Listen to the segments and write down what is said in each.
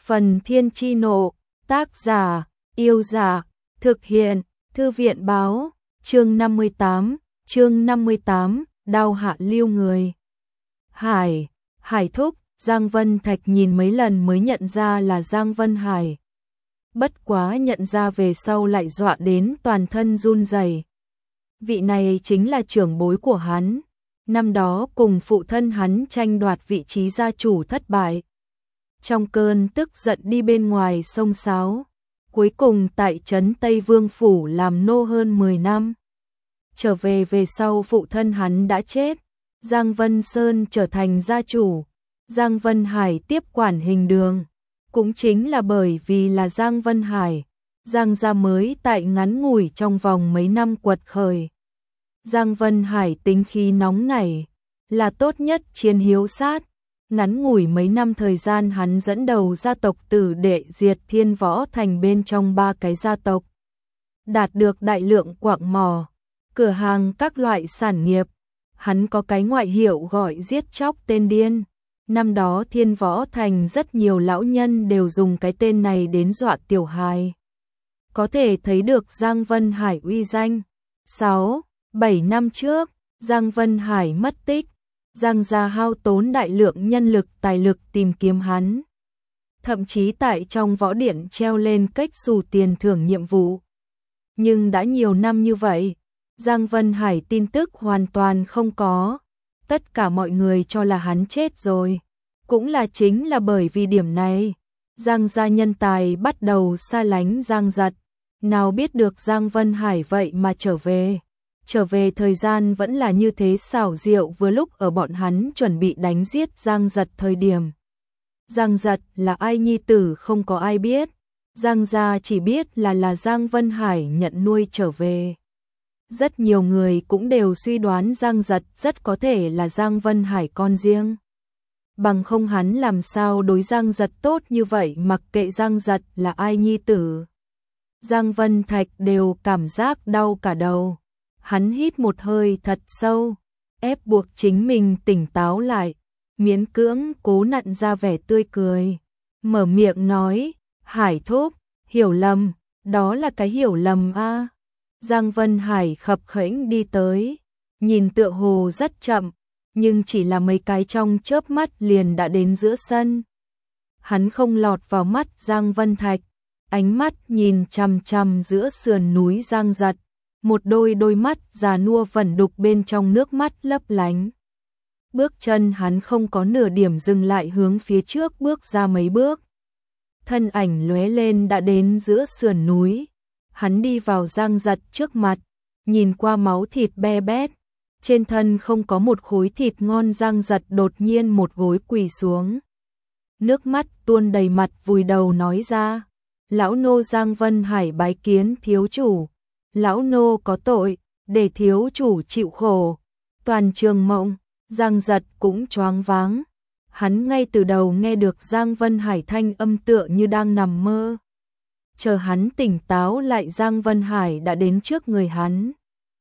Phần Thiên Chi Nộ, tác giả, Yêu Dạ, thực hiện, Thư viện báo, chương 58, đao hạ lưu người. Hải thúc, Giang Vân Thạch nhìn mấy lần mới nhận ra là Giang Vân Hải. Bất quá nhận ra về sau lại dọa đến toàn thân run rẩy. Vị này chính là trưởng bối của hắn, năm đó cùng phụ thân hắn tranh đoạt vị trí gia chủ thất bại. Trong cơn tức giận đi bên ngoài sông sáo, cuối cùng tại trấn Tây Vương Phủ làm nô hơn 10 năm. Trở về sau phụ thân hắn đã chết, Giang Vân Sơn trở thành gia chủ, Giang Vân Hải tiếp quản Hình Đường. Cũng chính là bởi vì là Giang Vân Hải, Giang gia mới tại ngắn ngủi trong vòng mấy năm quật khởi. Giang Vân Hải tính khí nóng nảy, là tốt nhất chiến hiếu sát. Ngắn ngủi mấy năm thời gian hắn dẫn đầu gia tộc tử đệ diệt Thiên Võ Thành bên trong 3 cái gia tộc. Đạt được đại lượng quạng mỏ, cửa hàng các loại sản nghiệp. Hắn có cái ngoại hiệu gọi giết chóc tên điên. Năm đó Thiên Võ Thành rất nhiều lão nhân đều dùng cái tên này đến dọa tiểu hài. Có thể thấy được Giang Vân Hải uy danh. 6-7 năm trước, Giang Vân Hải mất tích. Giang gia hao tốn đại lượng nhân lực tài lực tìm kiếm hắn. Thậm chí tại trong võ điện treo lên cách xù tiền thưởng nhiệm vụ. Nhưng đã nhiều năm như vậy, Giang Vân Hải tin tức hoàn toàn không có. Tất cả mọi người cho là hắn chết rồi. Cũng là chính là bởi vì điểm này, Giang gia nhân tài bắt đầu xa lánh Giang Giật. Nào biết được Giang Vân Hải vậy mà trở về. Trở về thời gian vẫn là như thế xảo diệu, vừa lúc ở bọn hắn chuẩn bị đánh giết Giang Giật thời điểm. Giang Giật là ai nhi tử không có ai biết. Giang gia chỉ biết là Giang Vân Hải nhận nuôi trở về. Rất nhiều người cũng đều suy đoán Giang Giật rất có thể là Giang Vân Hải con riêng. Bằng không hắn làm sao đối Giang Giật tốt như vậy, mặc kệ Giang Giật là ai nhi tử. Giang Vân Thạch đều cảm giác đau cả đầu. Hắn hít một hơi thật sâu, ép buộc chính mình tỉnh táo lại, miễn cưỡng cố nặn ra vẻ tươi cười. Mở miệng nói, Hải thúc, hiểu lầm, đó là cái hiểu lầm a. Giang Vân Hải khập khểnh đi tới, nhìn tựa hồ rất chậm, nhưng chỉ là mấy cái trong chớp mắt liền đã đến giữa sân. Hắn không lọt vào mắt Giang Vân Thạch, ánh mắt nhìn chằm chằm giữa sườn núi Giang Giật. Một đôi mắt già nua vẩn đục bên trong nước mắt lấp lánh. Bước chân hắn không có nửa điểm dừng lại, hướng phía trước bước ra mấy bước. Thân ảnh lóe lên đã đến giữa sườn núi. Hắn đi vào Giang Giật trước mặt, nhìn qua máu thịt be bét. Trên thân không có một khối thịt ngon. Giang Giật đột nhiên một gối quỳ xuống. Nước mắt tuôn đầy mặt, vùi đầu nói ra. Lão nô Giang Vân Hải bái kiến thiếu chủ. Lão nô có tội, để thiếu chủ chịu khổ. Toàn trường mộng, Giang Giật cũng choáng váng. Hắn ngay từ đầu nghe được Giang Vân Hải thanh âm tựa như đang nằm mơ. Chờ hắn tỉnh táo lại, Giang Vân Hải đã đến trước người hắn.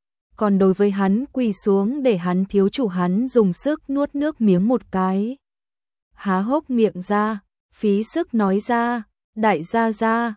Còn đối với hắn quỳ xuống để hắn thiếu chủ, hắn dùng sức nuốt nước miếng một cái. Há hốc miệng ra, phí sức nói ra, đại gia gia,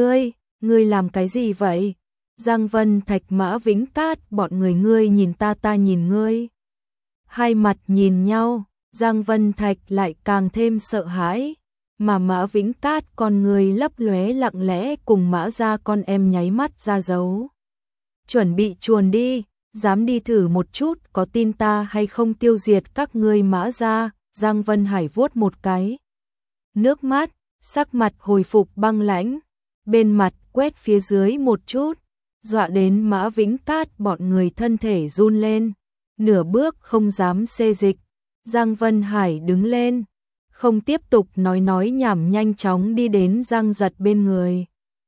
ngươi làm cái gì vậy? Giang Vân Thạch, Mã Vĩnh Cát, bọn người, ngươi nhìn ta nhìn ngươi. Hai mặt nhìn nhau, Giang Vân Thạch lại càng thêm sợ hãi, mà Mã Vĩnh Cát con người lấp lóe, lặng lẽ cùng Mã gia con em nháy mắt ra dấu. Chuẩn bị chuồn đi, dám đi thử một chút, có tin ta hay không tiêu diệt các ngươi Mã gia. Giang Vân Hải vuốt một cái nước mắt, sắc mặt hồi phục băng lãnh, bên mặt quét phía dưới một chút. Dọa đến Mã Vĩnh Cát bọn người thân thể run lên, nửa bước không dám xê dịch. Giang Vân Hải đứng lên, không tiếp tục nói nhảm, nhanh chóng đi đến Giang Giật bên người.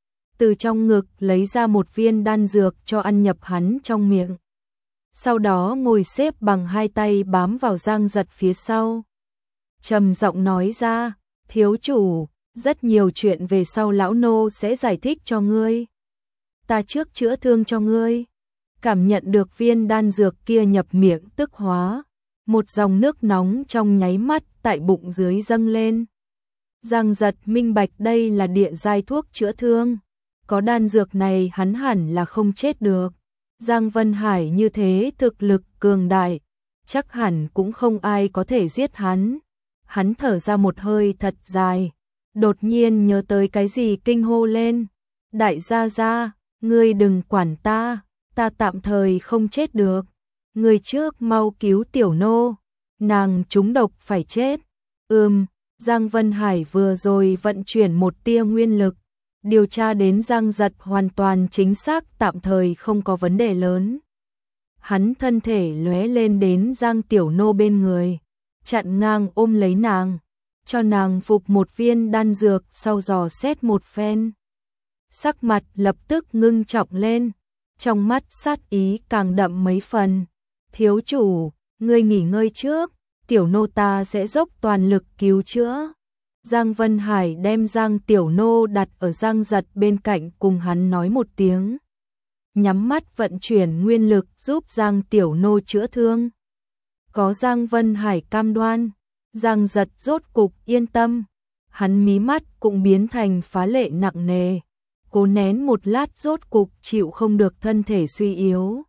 Từ trong ngực lấy ra một viên đan dược cho ăn nhập hắn trong miệng. Sau đó ngồi xếp bằng, hai tay bám vào Giang Giật phía sau. Trầm giọng nói ra, thiếu chủ, rất nhiều chuyện về sau lão nô sẽ giải thích cho ngươi. Ta trước chữa thương cho ngươi. Cảm nhận được viên đan dược kia nhập miệng tức hóa, một dòng nước nóng trong nháy mắt tại bụng dưới dâng lên. Giang Giật minh bạch đây là địa giai thuốc chữa thương. Có đan dược này hắn hẳn là không chết được. Giang Vân Hải như thế thực lực cường đại, chắc hẳn cũng không ai có thể giết hắn. Hắn thở ra một hơi thật dài, đột nhiên nhớ tới cái gì kinh hô lên. Đại gia gia, ngươi đừng quản ta, ta tạm thời không chết được. Người trước mau cứu tiểu nô, nàng trúng độc phải chết. Giang Vân Hải vừa rồi vận chuyển một tia nguyên lực, điều tra đến Giang Giật hoàn toàn chính xác, tạm thời không có vấn đề lớn. Hắn thân thể lóe lên đến Giang tiểu nô bên người, chặn ngang ôm lấy nàng, cho nàng phục một viên đan dược, sau dò xét một phen. Sắc mặt lập tức ngưng trọng lên, trong mắt sát ý càng đậm mấy phần. Thiếu chủ, ngươi nghỉ ngơi trước, tiểu nô ta sẽ dốc toàn lực cứu chữa. Giang Vân Hải đem Giang tiểu nô đặt ở Giang Giật bên cạnh, cùng hắn nói một tiếng. Nhắm mắt vận chuyển nguyên lực giúp Giang tiểu nô chữa thương. Có Giang Vân Hải cam đoan, Giang Giật rốt cục yên tâm. Hắn mí mắt cũng biến thành phá lệ nặng nề, cố nén một lát rốt cục chịu không được, thân thể suy yếu.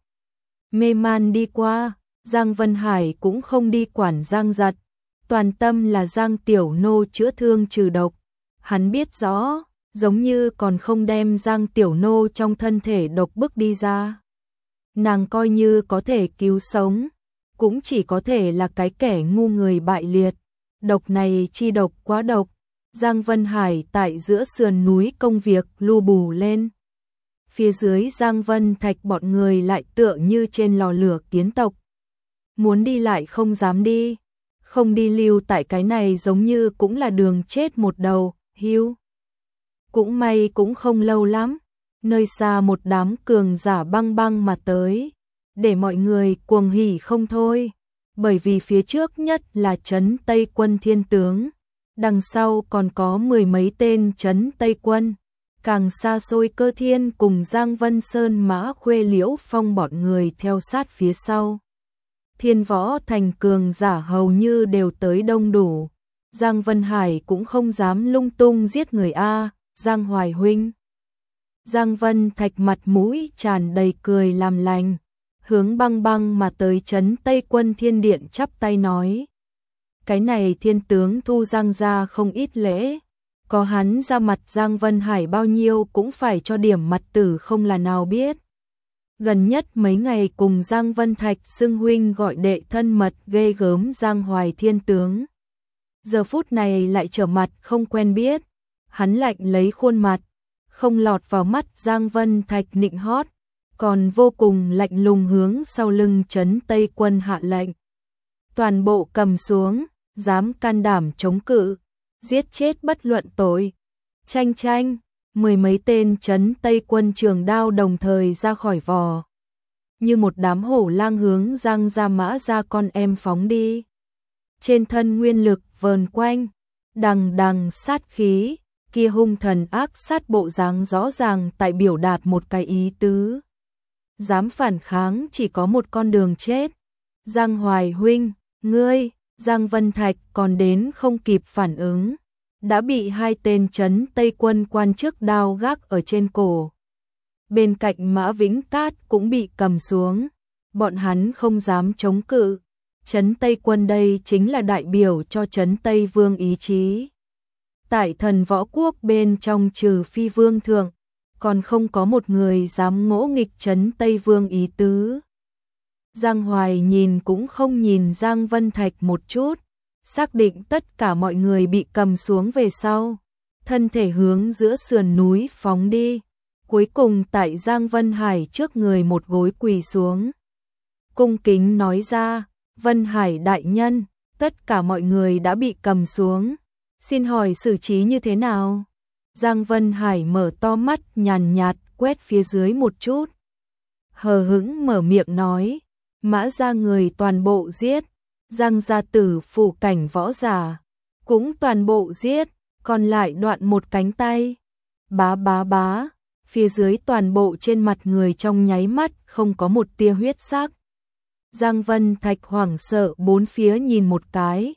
Mê man đi qua, Giang Vân Hải cũng không đi quản Giang Giật, toàn tâm là Giang tiểu nô chữa thương trừ độc. Hắn biết rõ, giống như còn không đem Giang tiểu nô trong thân thể độc bức đi ra, nàng coi như có thể cứu sống, cũng chỉ có thể là cái kẻ ngu người bại liệt. Độc này chi độc quá độc. Giang Vân Hải tại giữa sườn núi công việc lu bù lên. Phía dưới Giang Vân Thạch bọn người lại tựa như trên lò lửa kiến tộc. Muốn đi lại không dám đi, không đi lưu tại cái này giống như cũng là đường chết một đầu, hưu. Cũng may cũng không lâu lắm, nơi xa một đám cường giả băng băng mà tới, để mọi người cuồng hỉ không thôi, bởi vì phía trước nhất là trấn Tây quân thiên tướng, đằng sau còn có mười mấy tên trấn Tây quân, càng xa xôi Cơ Thiên cùng Giang Vân Sơn Mã Khuê Liễu Phong bọn người theo sát phía sau. Thiên Võ Thành cường giả hầu như đều tới đông đủ. Giang Vân Hải cũng không dám lung tung giết người a, Giang Hoài huynh. Giang Vân Thạch mặt mũi tràn đầy cười làm lành, hướng băng băng mà tới trấn Tây quân Thiên Điện chắp tay nói. Cái này thiên tướng thu Giang ra không ít lễ, có hắn ra mặt Giang Vân Hải bao nhiêu cũng phải cho điểm mặt tử không là nào biết. Gần nhất mấy ngày cùng Giang Vân Thạch xưng huynh gọi đệ thân mật ghê gớm Giang Hoài thiên tướng. Giờ phút này lại trở mặt không quen biết, hắn lạnh lấy khuôn mặt, không lọt vào mắt Giang Vân Thạch nịnh hót, còn vô cùng lạnh lùng hướng sau lưng trấn Tây quân hạ lệnh. Toàn bộ cầm xuống, dám can đảm chống cự, giết chết bất luận tội. Tranh tranh, mười mấy tên trấn Tây quân trường đao đồng thời ra khỏi vò, như một đám hổ lang hướng Giang Gia Mã ra con em phóng đi. Trên thân nguyên lực vờn quanh, đằng đằng sát khí, kia hung thần ác sát bộ dáng rõ ràng tại biểu đạt một cái ý tứ. Dám phản kháng chỉ có một con đường chết. Giang Hoài huynh, ngươi, Giang Vân Thạch còn đến không kịp phản ứng, đã bị hai tên trấn Tây quân quan chức đao gác ở trên cổ. Bên cạnh Mã Vĩnh Cát cũng bị cầm xuống, bọn hắn không dám chống cự. Trấn Tây quân đây chính là đại biểu cho trấn Tây Vương ý chí. Tại Thần Võ Quốc bên trong trừ Phi Vương thượng, còn không có một người dám ngỗ nghịch trấn Tây Vương ý tứ. Giang Hoài nhìn cũng không nhìn Giang Vân Thạch một chút, xác định tất cả mọi người bị cầm xuống về sau, thân thể hướng giữa sườn núi phóng đi, cuối cùng tại Giang Vân Hải trước người một gối quỳ xuống. Cung kính nói ra, Vân Hải đại nhân, tất cả mọi người đã bị cầm xuống, xin hỏi xử trí như thế nào? Giang Vân Hải mở to mắt nhàn nhạt quét phía dưới một chút, hờ hững mở miệng nói, Mã gia người toàn bộ giết, Giang gia tử phủ cảnh võ giả cũng toàn bộ giết, còn lại đoạn một cánh tay. Bá bá bá, phía dưới toàn bộ trên mặt người trong nháy mắt không có một tia huyết sắc. Giang Vân Thạch hoảng sợ bốn phía nhìn một cái,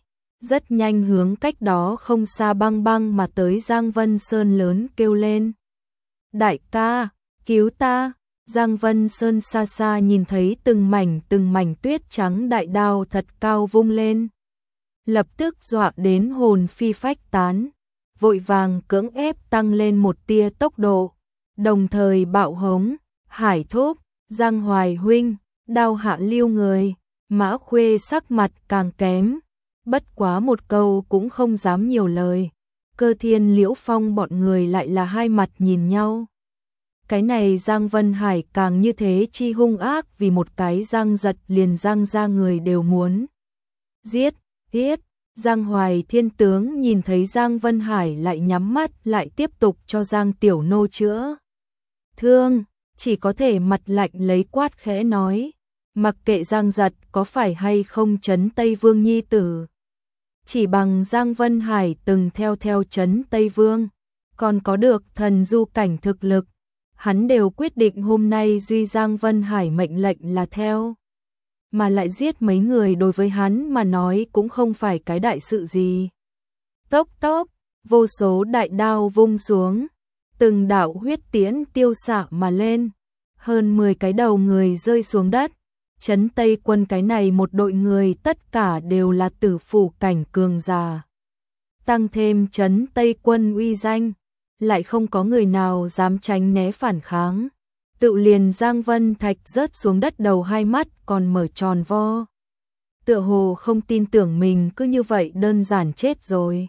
rất nhanh hướng cách đó không xa băng băng mà tới. Giang Vân Sơn lớn kêu lên. Đại ca, cứu ta! Giang Vân Sơn xa xa nhìn thấy từng mảnh tuyết trắng, đại đao thật cao vung lên. Lập tức dọa đến hồn phi phách tán, vội vàng cưỡng ép tăng lên một tia tốc độ, đồng thời bạo hống, Hải thúc, Giang Hoài huynh, đao hạ lưu người. Mã Khuê sắc mặt càng kém, bất quá một câu cũng không dám nhiều lời. Cơ Thiên, Liễu Phong bọn người lại là hai mặt nhìn nhau. Cái này Giang Vân Hải càng như thế chi hung ác, vì một cái Giang Giật liền Giang ra người đều muốn giết. Giang Hoài Thiên tướng nhìn thấy Giang Vân Hải lại nhắm mắt, lại tiếp tục cho Giang Tiểu Nô chữa thương, chỉ có thể mặt lạnh lấy quát khẽ nói, mặc kệ Giang Giật có phải hay không trấn Tây Vương nhi tử, chỉ bằng Giang Vân Hải từng theo trấn Tây Vương, còn có được thần du cảnh thực lực, hắn đều quyết định hôm nay duy Giang Vân Hải mệnh lệnh là theo. Mà lại giết mấy người đối với hắn mà nói cũng không phải cái đại sự gì. Tốc, vô số đại đao vung xuống, từng đạo huyết tiễn tiêu xạ mà lên, hơn 10 cái đầu người rơi xuống đất. Trấn Tây quân cái này một đội người tất cả đều là tử phủ cảnh cường giả. Tăng thêm Trấn Tây quân uy danh, lại không có người nào dám tránh né phản kháng. Tự liền Giang Vân Thạch rớt xuống đất, đầu hai mắt còn mở tròn vo. Tựa hồ không tin tưởng mình cứ như vậy đơn giản chết rồi.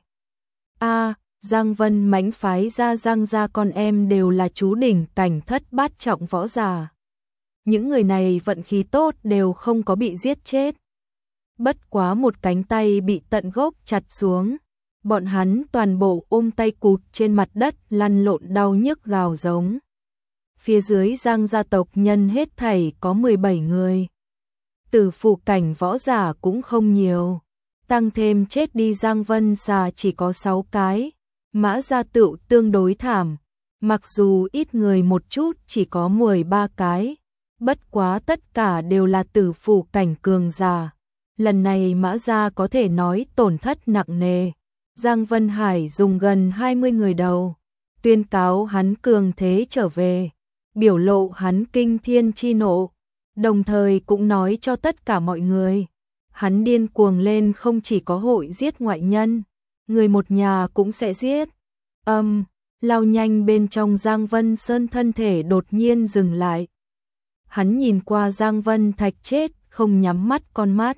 Giang Vân mãnh phái ra Giang gia con em đều là chú đỉnh cảnh thất bát trọng võ giả. Những người này vận khí tốt đều không có bị giết chết. Bất quá một cánh tay bị tận gốc chặt xuống. Bọn hắn toàn bộ ôm tay cụt trên mặt đất lăn lộn đau nhức gào giống. Phía dưới Giang gia tộc nhân hết thảy có 17 người. Tử phủ cảnh võ giả cũng không nhiều. Tăng thêm chết đi Giang Vân Xà chỉ có 6 cái. Mã gia tựu tương đối thảm. Mặc dù ít người một chút chỉ có 13 cái. Bất quá tất cả đều là tử phủ cảnh cường giả. Lần này Mã gia có thể nói tổn thất nặng nề. Giang Vân Hải dùng gần 20 người đầu. Tuyên cáo hắn cường thế trở về. Biểu lộ hắn kinh thiên chi nộ, đồng thời cũng nói cho tất cả mọi người, hắn điên cuồng lên, không chỉ có hội giết ngoại nhân, người một nhà cũng sẽ giết. Lao nhanh bên trong Giang Vân Sơn thân thể đột nhiên dừng lại. Hắn nhìn qua Giang Vân Thạch chết, không nhắm mắt con mắt.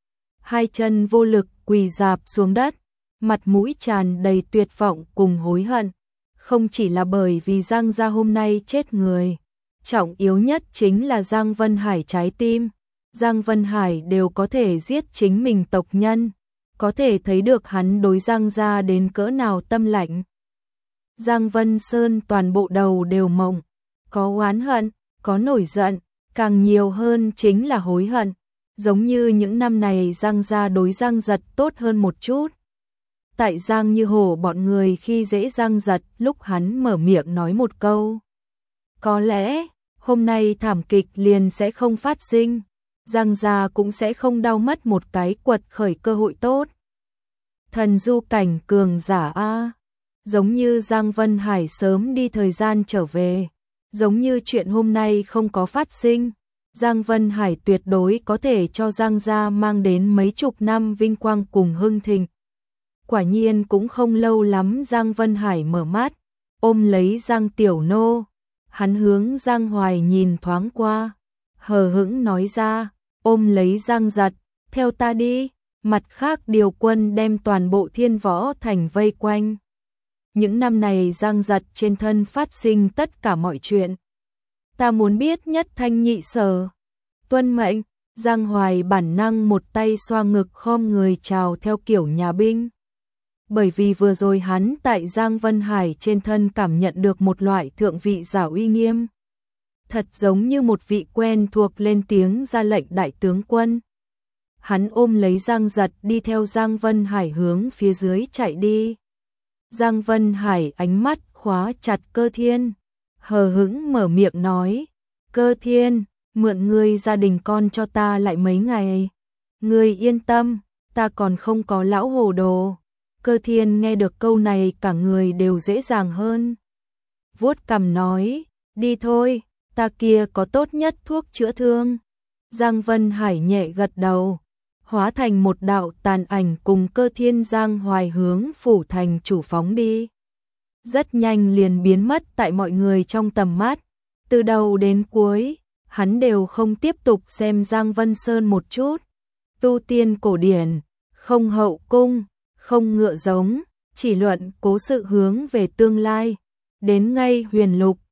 Hai chân vô lực quỳ rạp xuống đất, mặt mũi tràn đầy tuyệt vọng cùng hối hận. Không chỉ là bởi vì Giang gia hôm nay chết người, trọng yếu nhất chính là Giang Vân Hải trái tim. Giang Vân Hải đều có thể giết chính mình tộc nhân, có thể thấy được hắn đối Giang gia đến cỡ nào tâm lạnh. Giang Vân Sơn toàn bộ đầu đều mộng, có oán hận, có nổi giận, càng nhiều hơn chính là hối hận. Giống như những năm này Giang gia đối Giang Giật tốt hơn một chút. Tại Giang Như Hổ bọn người khi dễ Giang Giật, lúc hắn mở miệng nói một câu, có lẽ hôm nay thảm kịch liền sẽ không phát sinh, Giang gia cũng sẽ không đau mất một cái quật khởi cơ hội tốt. Thần du cảnh cường giả giống như Giang Vân Hải sớm đi thời gian trở về, giống như chuyện hôm nay không có phát sinh, Giang Vân Hải tuyệt đối có thể cho Giang gia mang đến mấy chục năm vinh quang cùng hưng thịnh. Quả nhiên cũng không lâu lắm Giang Vân Hải mở mắt, ôm lấy Giang Tiểu Nô. Hắn hướng Giang Hoài nhìn thoáng qua, hờ hững nói ra, ôm lấy Giang Giật, theo ta đi. Mặt khác điều quân đem toàn bộ Thiên Võ Thành vây quanh. Những năm này Giang Giật trên thân phát sinh tất cả mọi chuyện. Ta muốn biết nhất thanh nhị sở. Tuân mệnh. Giang Hoài bản năng một tay xoa ngực khom người chào theo kiểu nhà binh. Bởi vì vừa rồi hắn tại Giang Vân Hải trên thân cảm nhận được một loại thượng vị giả uy nghiêm. Thật giống như một vị quen thuộc lên tiếng ra lệnh đại tướng quân. Hắn ôm lấy Giang Giật đi theo Giang Vân Hải hướng phía dưới chạy đi. Giang Vân Hải ánh mắt khóa chặt Cơ Thiên, hờ hững mở miệng nói, Cơ Thiên, mượn ngươi gia đình con cho ta lại mấy ngày. Ngươi yên tâm, ta còn không có lão hồ đồ. Cơ Thiên nghe được câu này cả người đều dễ dàng hơn. Vuốt cằm nói, đi thôi, ta kia có tốt nhất thuốc chữa thương. Giang Vân Hải nhẹ gật đầu, hóa thành một đạo tàn ảnh cùng Cơ Thiên Giang Hoài hướng phủ thành chủ phóng đi. Rất nhanh liền biến mất tại mọi người trong tầm mắt. Từ đầu đến cuối, hắn đều không tiếp tục xem Giang Vân Sơn một chút. Tu tiên cổ điển, không hậu cung, không ngựa giống, chỉ luận cố sự hướng về tương lai. Đến ngay huyền lục,